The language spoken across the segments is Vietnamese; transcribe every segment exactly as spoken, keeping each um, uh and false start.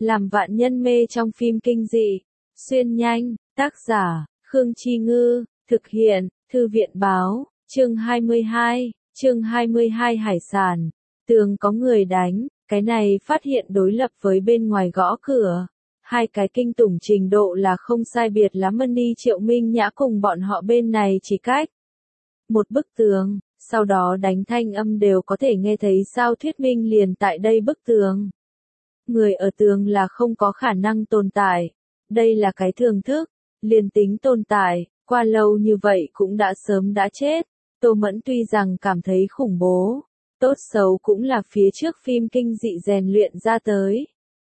làm vạn nhân mê trong phim kinh dị. Xuyên nhanh, tác giả, Khương Chi Ngư, thực hiện, Thư viện Báo, chương hai mươi hai, chương hai mươi hai Hải sản. Tường có người đánh, cái này phát hiện đối lập với bên ngoài gõ cửa. Hai cái kinh tủng trình độ là không sai biệt lắm. Money Triệu Minh Nhã cùng bọn họ bên này chỉ cách một bức tường, sau đó đánh thanh âm đều có thể nghe thấy sao thuyết minh liền tại đây bức tường. Người ở tường là không có khả năng tồn tại. Đây là cái thường thức, liền tính tồn tại, qua lâu như vậy cũng đã sớm đã chết. Tô Mẫn tuy rằng cảm thấy khủng bố, tốt xấu cũng là phía trước phim kinh dị rèn luyện ra tới.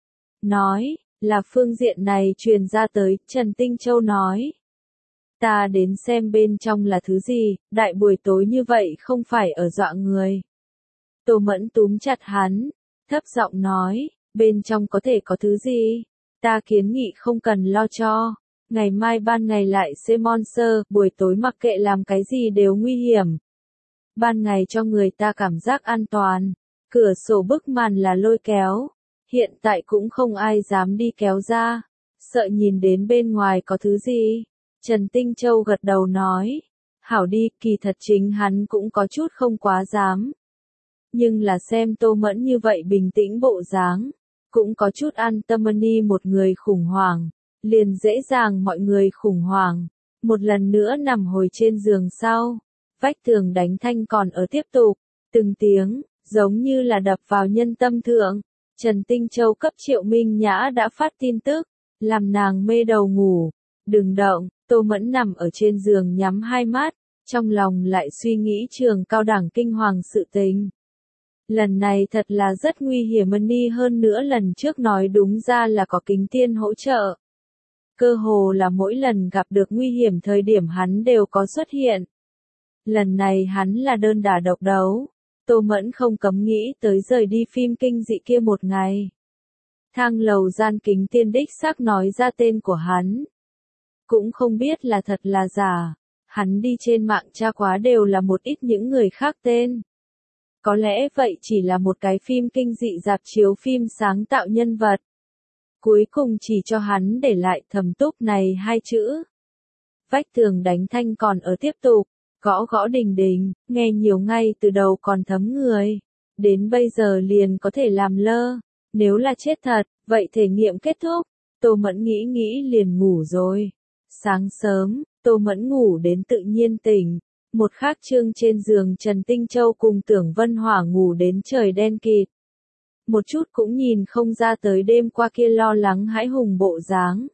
Nói, là phương diện này truyền ra tới, Trần Tinh Châu nói. Ta đến xem bên trong là thứ gì, đại buổi tối như vậy không phải ở dọa người. Tô Mẫn túm chặt hắn, thấp giọng nói, bên trong có thể có thứ gì, ta kiến nghị không cần lo cho. Ngày mai ban ngày lại xem monster, buổi tối mặc kệ làm cái gì đều nguy hiểm. Ban ngày cho người ta cảm giác an toàn, cửa sổ bức màn là lôi kéo, hiện tại cũng không ai dám đi kéo ra, sợ nhìn đến bên ngoài có thứ gì. Trần Tinh Châu gật đầu nói, hảo đi, kỳ thật chính hắn cũng có chút không quá dám. Nhưng là xem Tô Mẫn như vậy bình tĩnh bộ dáng, cũng có chút an tâm. Money một người khủng hoảng, liền dễ dàng mọi người khủng hoảng. Một lần nữa nằm hồi trên giường sau, vách tường đánh thanh còn ở tiếp tục, từng tiếng, giống như là đập vào nhân tâm thượng. Trần Tinh Châu cấp Triệu Minh Nhã đã phát tin tức, làm nàng mê đầu ngủ, đừng động. Tô Mẫn nằm ở trên giường nhắm hai mắt, trong lòng lại suy nghĩ trường cao đẳng kinh hoàng sự tình. Lần này thật là rất nguy hiểm. Money hơn nữa lần trước nói đúng ra là có kính tiên hỗ trợ. Cơ hồ là mỗi lần gặp được nguy hiểm thời điểm hắn đều có xuất hiện. Lần này hắn là đơn đả độc đấu. Tô Mẫn không cấm nghĩ tới rời đi phim kinh dị kia một ngày. Thang lầu gian kính tiên đích xác nói ra tên của hắn. Cũng không biết là thật là giả. Hắn đi trên mạng tra quá đều là một ít những người khác tên. Có lẽ vậy chỉ là một cái phim kinh dị rạp chiếu phim sáng tạo nhân vật. Cuối cùng chỉ cho hắn để lại Thẩm Túc này hai chữ. Vách tường đánh thanh còn ở tiếp tục, gõ gõ đình đình, nghe nhiều ngay từ đầu còn thấm người. Đến bây giờ liền có thể làm lơ. Nếu là chết thật, vậy thể nghiệm kết thúc. Tô Mẫn nghĩ nghĩ liền ngủ rồi. Sáng sớm, Tô Mẫn ngủ đến tự nhiên tỉnh. Một khác chương trên giường Trần Tinh Châu cùng Tưởng Vân Hỏa ngủ đến trời đen kịt. Một chút cũng nhìn không ra tới đêm qua kia lo lắng hãi hùng bộ dáng.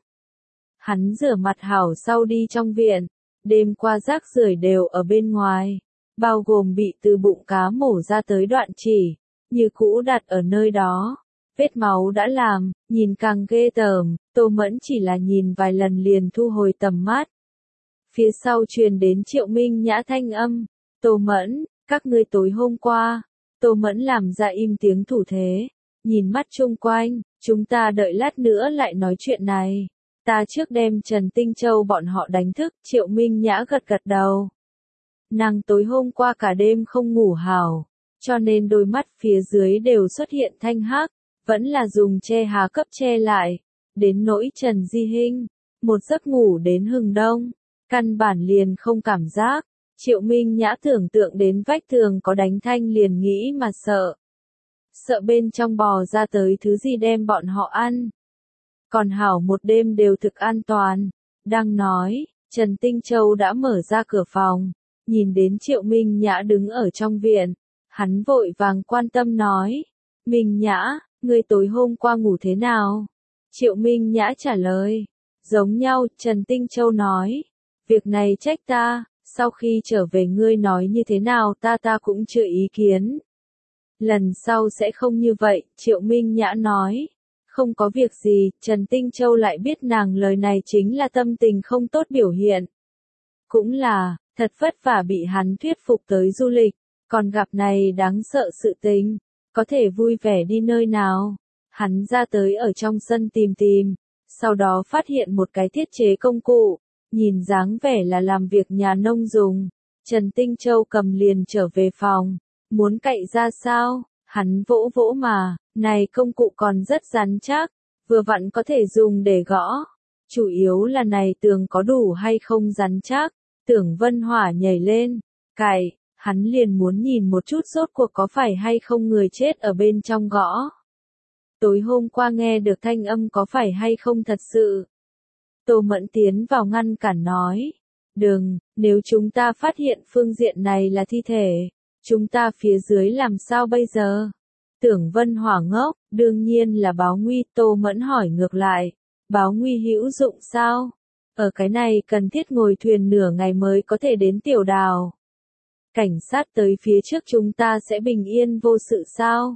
Hắn rửa mặt hảo sau đi trong viện. Đêm qua rác rưởi đều ở bên ngoài, bao gồm bị từ bụng cá mổ ra tới đoạn chỉ, như cũ đặt ở nơi đó. Vết máu đã làm, nhìn càng ghê tởm. Tô Mẫn chỉ là nhìn vài lần liền thu hồi tầm mắt. Phía sau truyền đến Triệu Minh Nhã thanh âm. Tô Mẫn, các ngươi tối hôm qua. Tô Mẫn làm ra im tiếng thủ thế, nhìn mắt chung quanh, chúng ta đợi lát nữa lại nói chuyện này. Ta trước đem Trần Tinh Châu bọn họ đánh thức. Triệu Minh Nhã gật gật đầu. Nàng tối hôm qua cả đêm không ngủ hảo, cho nên đôi mắt phía dưới đều xuất hiện thanh hắc, vẫn là dùng che hà cấp che lại. Đến nỗi Trần Di Hinh, một giấc ngủ đến hừng đông, căn bản liền không cảm giác. Triệu Minh Nhã tưởng tượng đến vách tường có đánh thanh liền nghĩ mà sợ. Sợ bên trong bò ra tới thứ gì đem bọn họ ăn. Còn hảo một đêm đều thực an toàn. Đang nói, Trần Tinh Châu đã mở ra cửa phòng, nhìn đến Triệu Minh Nhã đứng ở trong viện. Hắn vội vàng quan tâm nói, Minh Nhã, ngươi tối hôm qua ngủ thế nào? Triệu Minh Nhã trả lời, giống nhau. Trần Tinh Châu nói, việc này trách ta, sau khi trở về ngươi nói như thế nào ta ta cũng chưa ý kiến. Lần sau sẽ không như vậy. Triệu Minh Nhã nói, không có việc gì. Trần Tinh Châu lại biết nàng lời này chính là tâm tình không tốt biểu hiện. Cũng là, thật vất vả bị hắn thuyết phục tới du lịch, còn gặp này đáng sợ sự tình, có thể vui vẻ đi nơi nào. Hắn ra tới ở trong sân tìm tìm, sau đó phát hiện một cái thiết chế công cụ, nhìn dáng vẻ là làm việc nhà nông dùng. Trần Tinh Châu cầm liền trở về phòng, muốn cậy ra sao, hắn vỗ vỗ mà, này công cụ còn rất rắn chắc, vừa vặn có thể dùng để gõ. Chủ yếu là này tường có đủ hay không rắn chắc. Tưởng Vân Hỏa nhảy lên, cày, hắn liền muốn nhìn một chút rốt cuộc có phải hay không người chết ở bên trong gõ. Tối hôm qua nghe được thanh âm có phải hay không thật sự. Tô Mẫn tiến vào ngăn cản nói, đừng, nếu chúng ta phát hiện phương diện này là thi thể, chúng ta phía dưới làm sao bây giờ? Tưởng Vân Hỏa ngốc, đương nhiên là báo nguy. Tô Mẫn hỏi ngược lại, báo nguy hữu dụng sao? Ở cái này cần thiết ngồi thuyền nửa ngày mới có thể đến Tiểu Đào. Cảnh sát tới phía trước chúng ta sẽ bình yên vô sự sao?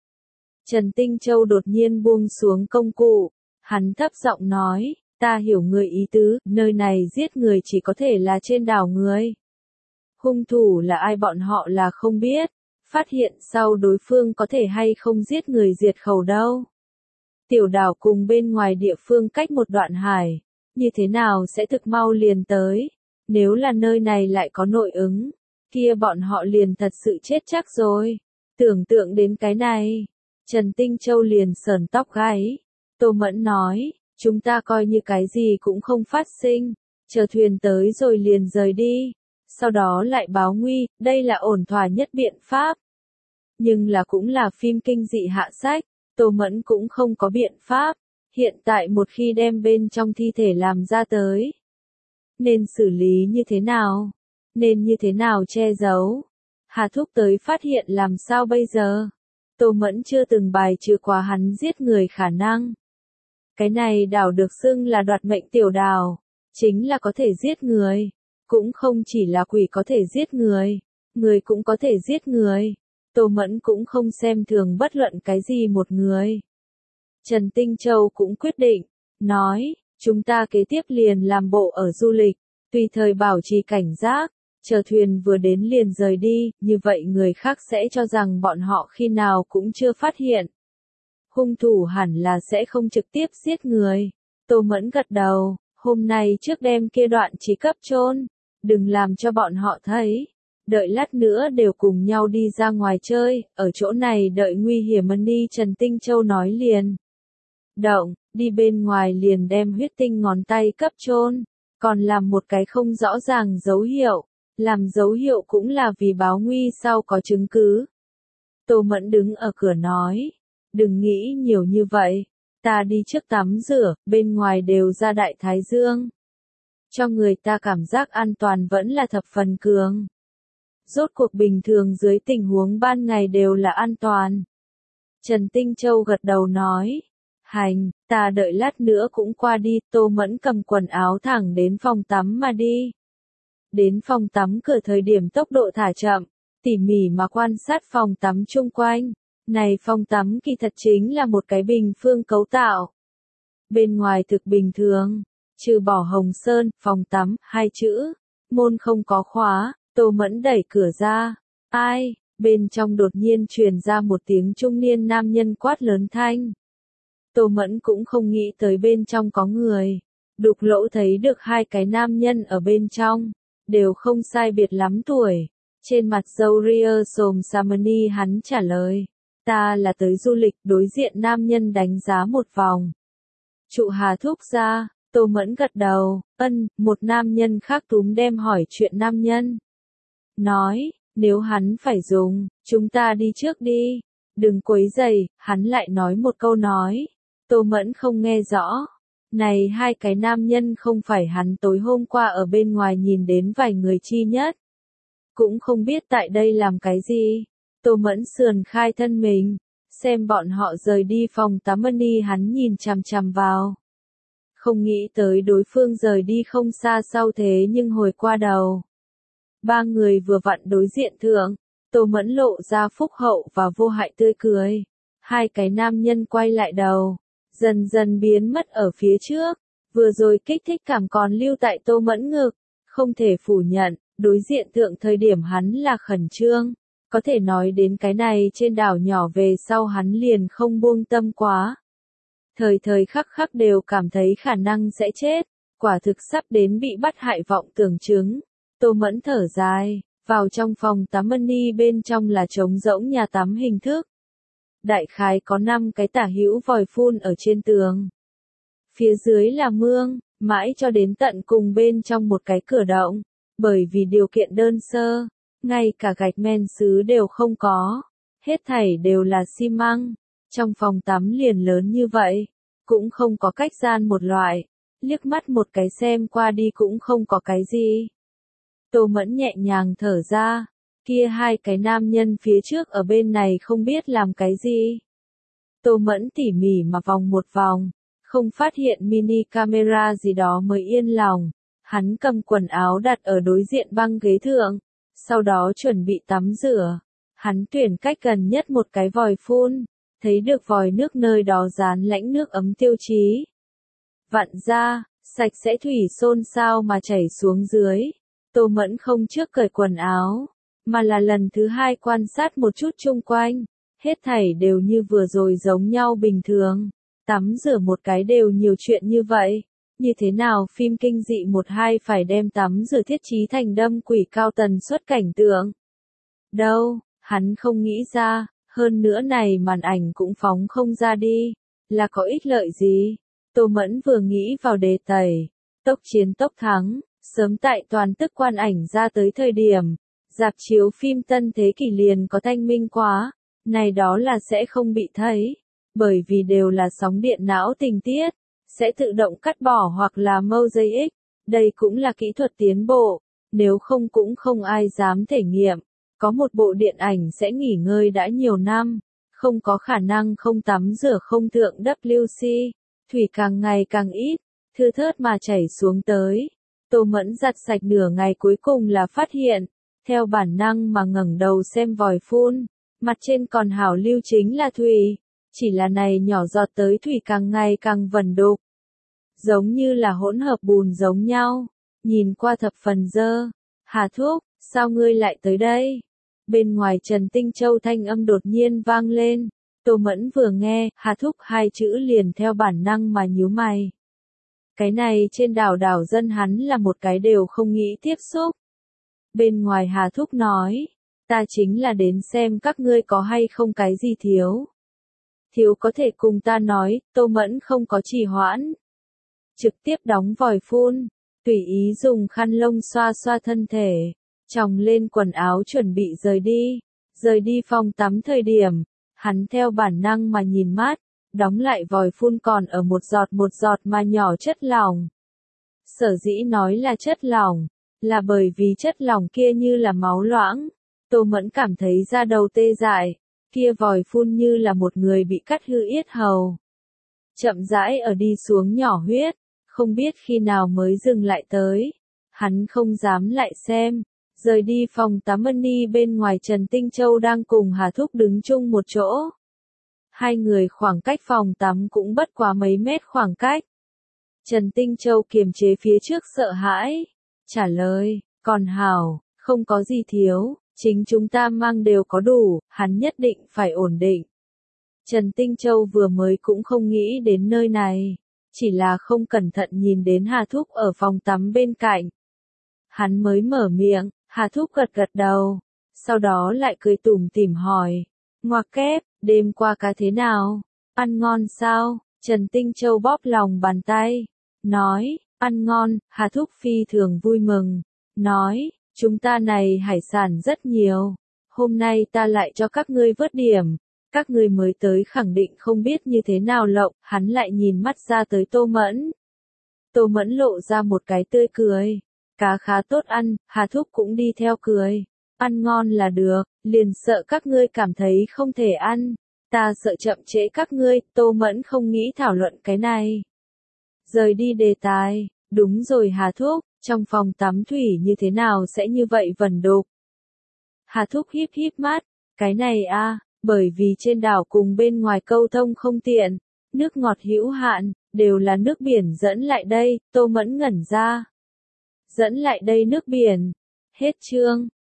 Trần Tinh Châu đột nhiên buông xuống công cụ, hắn thấp giọng nói, ta hiểu người ý tứ, nơi này giết người chỉ có thể là trên đảo người. Hung thủ là ai bọn họ là không biết, phát hiện sau đối phương có thể hay không giết người diệt khẩu đâu. Tiểu Đào cùng bên ngoài địa phương cách một đoạn hải, như thế nào sẽ thực mau liền tới, nếu là nơi này lại có nội ứng, kia bọn họ liền thật sự chết chắc rồi. Tưởng tượng đến cái này, Trần Tinh Châu liền sờn tóc gáy. Tô Mẫn nói, chúng ta coi như cái gì cũng không phát sinh, chờ thuyền tới rồi liền rời đi, sau đó lại báo nguy, đây là ổn thỏa nhất biện pháp. Nhưng là cũng là phim kinh dị hạ sách, Tô Mẫn cũng không có biện pháp, hiện tại một khi đem bên trong thi thể làm ra tới. Nên xử lý như thế nào? Nên như thế nào che giấu? Hà Thúc tới phát hiện làm sao bây giờ? Tô Mẫn chưa từng bài trừ quá hắn giết người khả năng. Cái này đảo được xưng là đoạt mệnh tiểu đào, chính là có thể giết người. Cũng không chỉ là quỷ có thể giết người, người cũng có thể giết người. Tô Mẫn cũng không xem thường bất luận cái gì một người. Trần Tinh Châu cũng quyết định, nói, chúng ta kế tiếp liền làm bộ ở du lịch, tùy thời bảo trì cảnh giác, chờ thuyền vừa đến liền rời đi, như vậy người khác sẽ cho rằng bọn họ khi nào cũng chưa phát hiện. Hung thủ hẳn là sẽ không trực tiếp giết người. Tô Mẫn gật đầu, hôm nay trước đem kia đoạn trí cấp chôn, đừng làm cho bọn họ thấy. Đợi lát nữa đều cùng nhau đi ra ngoài chơi, ở chỗ này đợi nguy hiểm đi. Trần Tinh Châu nói liền. Động, đi bên ngoài liền đem huyết tinh ngón tay cấp chôn, còn làm một cái không rõ ràng dấu hiệu, làm dấu hiệu cũng là vì báo nguy sau có chứng cứ. Tô Mẫn đứng ở cửa nói, đừng nghĩ nhiều như vậy, ta đi trước tắm rửa, bên ngoài đều ra đại thái dương. Cho người ta cảm giác an toàn vẫn là thập phần cường. Rốt cuộc bình thường dưới tình huống ban ngày đều là an toàn. Trần Tinh Châu gật đầu nói, hành, ta đợi lát nữa cũng qua đi. Tô Mẫn cầm quần áo thẳng đến phòng tắm mà đi. Đến phòng tắm cửa thời điểm tốc độ thả chậm, tỉ mỉ mà quan sát phòng tắm chung quanh. Này phòng tắm kỳ thật chính là một cái bình phương cấu tạo. Bên ngoài thực bình thường, trừ bỏ hồng sơn, phòng tắm, hai chữ, môn không có khóa. Tô Mẫn đẩy cửa ra, ai, bên trong đột nhiên truyền ra một tiếng trung niên nam nhân quát lớn thanh. Tô Mẫn cũng không nghĩ tới bên trong có người, đục lỗ thấy được hai cái nam nhân ở bên trong, đều không sai biệt lắm tuổi. Trên mặt râu ria xồm Samani hắn trả lời, ta là tới du lịch. Đối diện nam nhân đánh giá một vòng. Trụ Hà Thúc ra, Tô Mẫn gật đầu, ân, một nam nhân khác túm đem hỏi chuyện nam nhân. Nói, nếu hắn phải dùng, chúng ta đi trước đi, đừng quấy rầy. Hắn lại nói một câu nói, Tô Mẫn không nghe rõ. Này hai cái nam nhân không phải hắn tối hôm qua ở bên ngoài nhìn đến vài người chi nhất. Cũng không biết tại đây làm cái gì. Tô Mẫn sườn khai thân mình, xem bọn họ rời đi phòng tắm đi. Hắn nhìn chằm chằm vào. Không nghĩ tới đối phương rời đi không xa sau thế nhưng hồi qua đầu. Ba người vừa vặn đối diện thượng, Tô Mẫn lộ ra phúc hậu và vô hại tươi cười. Hai cái nam nhân quay lại đầu, dần dần biến mất ở phía trước. Vừa rồi kích thích cảm còn lưu tại Tô Mẫn ngực. Không thể phủ nhận, đối diện thượng thời điểm hắn là khẩn trương. Có thể nói đến cái này trên đảo nhỏ về sau hắn liền không buông tâm quá. Thời thời khắc khắc đều cảm thấy khả năng sẽ chết. Quả thực sắp đến bị bắt hại vọng tưởng chứng. Tô Mẫn thở dài, vào trong phòng tắm đi. Bên trong là trống rỗng nhà tắm hình thức. đại khái có năm cái tả hữu vòi phun ở trên tường. Phía dưới là mương, mãi cho đến tận cùng bên trong một cái cửa động, bởi vì điều kiện đơn sơ, ngay cả gạch men sứ đều không có, hết thảy đều là xi măng, trong phòng tắm liền lớn như vậy, cũng không có cách gian một loại, liếc mắt một cái xem qua đi cũng không có cái gì. Tô Mẫn nhẹ nhàng thở ra, kia hai cái nam nhân phía trước ở bên này không biết làm cái gì. Tô Mẫn tỉ mỉ mà vòng một vòng, không phát hiện mini camera gì đó mới yên lòng. Hắn cầm quần áo đặt ở đối diện băng ghế thượng, sau đó chuẩn bị tắm rửa. Hắn tuyển cách gần nhất một cái vòi phun, thấy được vòi nước nơi đó dán lãnh nước ấm tiêu chí. Vặn ra, sạch sẽ thủy xôn xao mà chảy xuống dưới. Tô Mẫn không trước cởi quần áo, mà là lần thứ hai quan sát một chút chung quanh. Hết thảy đều như vừa rồi giống nhau bình thường. Tắm rửa một cái đều nhiều chuyện như vậy. Như thế nào phim kinh dị một hai phải đem tắm rửa thiết trí thành đâm quỷ cao tần suất cảnh tượng? Đâu, hắn không nghĩ ra, hơn nữa này màn ảnh cũng phóng không ra đi, là có ích lợi gì? Tô Mẫn vừa nghĩ vào đề tẩy, tốc chiến tốc thắng, sớm tại toàn tức quan ảnh ra tới thời điểm, rạp chiếu phim tân thế kỷ liền có thanh minh quá, này đó là sẽ không bị thấy, bởi vì đều là sóng điện não tình tiết, sẽ tự động cắt bỏ hoặc là mosaic, đây cũng là kỹ thuật tiến bộ, nếu không cũng không ai dám thể nghiệm. Có một bộ điện ảnh sẽ nghỉ ngơi đã nhiều năm, không có khả năng không tắm rửa không thượng W C, thủy càng ngày càng ít, thưa thớt mà chảy xuống tới. Tô Mẫn giặt sạch nửa ngày cuối cùng là phát hiện, theo bản năng mà ngẩng đầu xem vòi phun, mặt trên còn hảo lưu chính là thủy, chỉ là này nhỏ giọt tới thủy càng ngày càng vẩn đục, giống như là hỗn hợp bùn giống nhau, nhìn qua thập phần dơ. Hà Thúc, sao ngươi lại tới đây? Bên ngoài Trần Tinh Châu thanh âm đột nhiên vang lên, Tô Mẫn vừa nghe, Hà Thúc hai chữ liền theo bản năng mà nhíu mày. Cái này trên đảo đảo dân hắn là một cái đều không nghĩ tiếp xúc. Bên ngoài Hà Thúc nói, ta chính là đến xem các ngươi có hay không cái gì thiếu. Thiếu có thể cùng ta nói, Tô Mẫn không có trì hoãn. Trực tiếp đóng vòi phun, tùy ý dùng khăn lông xoa xoa thân thể, chòng lên quần áo chuẩn bị rời đi. Rời đi phòng tắm thời điểm, hắn theo bản năng mà nhìn mát, đóng lại vòi phun còn ở một giọt một giọt mà nhỏ chất lỏng. Sở dĩ nói là chất lỏng, là bởi vì chất lỏng kia như là máu loãng. Tô Mẫn cảm thấy da đầu tê dại, kia vòi phun như là một người bị cắt hư yết hầu. Chậm rãi ở đi xuống nhỏ huyết, không biết khi nào mới dừng lại tới. Hắn không dám lại xem. Rời đi phòng tắm Ân bên ngoài Trần Tinh Châu đang cùng Hà Thúc đứng chung một chỗ. Hai người khoảng cách phòng tắm cũng bất quá mấy mét khoảng cách. Trần Tinh Châu kiềm chế phía trước sợ hãi. Trả lời, còn hảo, không có gì thiếu, chính chúng ta mang đều có đủ, hắn nhất định phải ổn định. Trần Tinh Châu vừa mới cũng không nghĩ đến nơi này, chỉ là không cẩn thận nhìn đến Hà Thúc ở phòng tắm bên cạnh. Hắn mới mở miệng, Hà Thúc gật gật đầu, sau đó lại cười tủm tỉm hỏi, ngoặc kép, đêm qua cá thế nào, ăn ngon sao? Trần Tinh Châu bóp lòng bàn tay, nói, ăn ngon. Hà Thúc phi thường vui mừng, nói, chúng ta này hải sản rất nhiều, hôm nay ta lại cho các ngươi vớt điểm, các ngươi mới tới khẳng định không biết như thế nào lộng. Hắn lại nhìn mắt ra tới Tô Mẫn. Tô Mẫn lộ ra một cái tươi cười, cá khá tốt ăn. Hà Thúc cũng đi theo cười, ăn ngon là được, liền sợ các ngươi cảm thấy không thể ăn, ta sợ chậm trễ các ngươi. Tô Mẫn không nghĩ thảo luận cái này, rời đi đề tài. Đúng rồi Hà Thúc, trong phòng tắm thủy như thế nào sẽ như vậy vẩn đục? Hà Thúc híp híp mắt, cái này a, à, bởi vì trên đảo cùng bên ngoài câu thông không tiện, nước ngọt hữu hạn, đều là nước biển dẫn lại đây. Tô Mẫn ngẩn ra. Dẫn lại đây nước biển. Hết chương.